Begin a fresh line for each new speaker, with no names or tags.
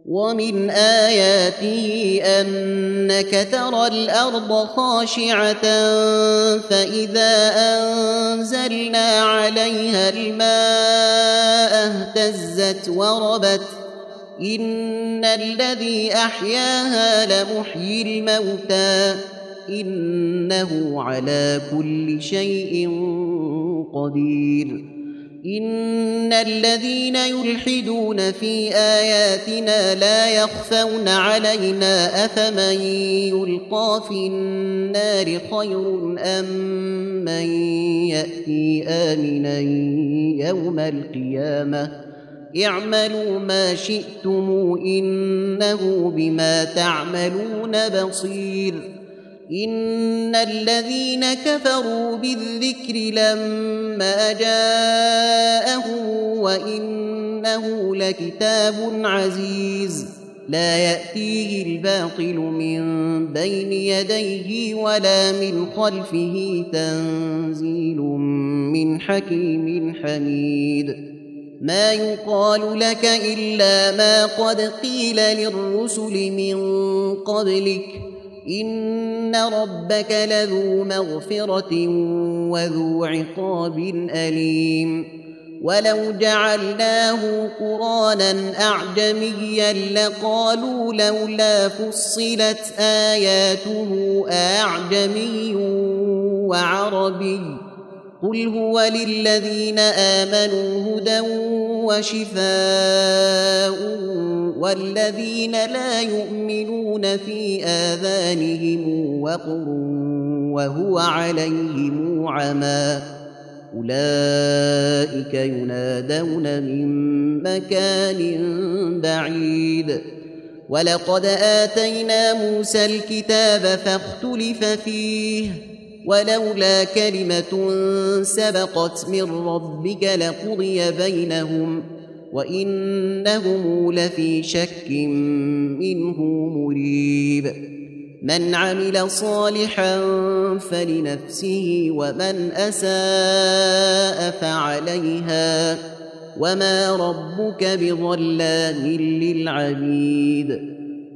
ومن آياته أنك ترى الأرض خاشعة فإذا أنزلنا عليها الماء اهتزت وربت إن الذي أحياها لمحيي الموتى إنه على كل شيء قدير إن الذين يلحدون في آياتنا لا يخفون علينا أفمن يلقى في النار خير أم من يأتي آمنا يوم القيامة اعملوا ما شئتم إنه بما تعملون بصير إن الذين كفروا بالذكر لما جاءهم وإنه لكتاب عزيز لا يأتيه الباطل من بين يديه ولا من خلفه تنزيل من حكيم حميد ما يقال لك إلا ما قد قيل للرسل من قبلك إن ربك لذو مغفرة وذو عقاب أليم ولو جعلناه قرآنا أعجميا لقالوا لولا فصلت آياته أعجمي وعربي قل هو للذين آمنوا هدى وشفاء والذين لا يؤمنون في آذانهم وقر وهو عليهم عمى أولئك ينادون من مكان بعيد ولقد آتينا موسى الكتاب فاختلف فيه ولولا كلمة سبقت من ربك لقضي بينهم وإنهم لفي شك منه مريب من عمل صالحا فلنفسه ومن أساء فعليها وما ربك بظلام للعبيد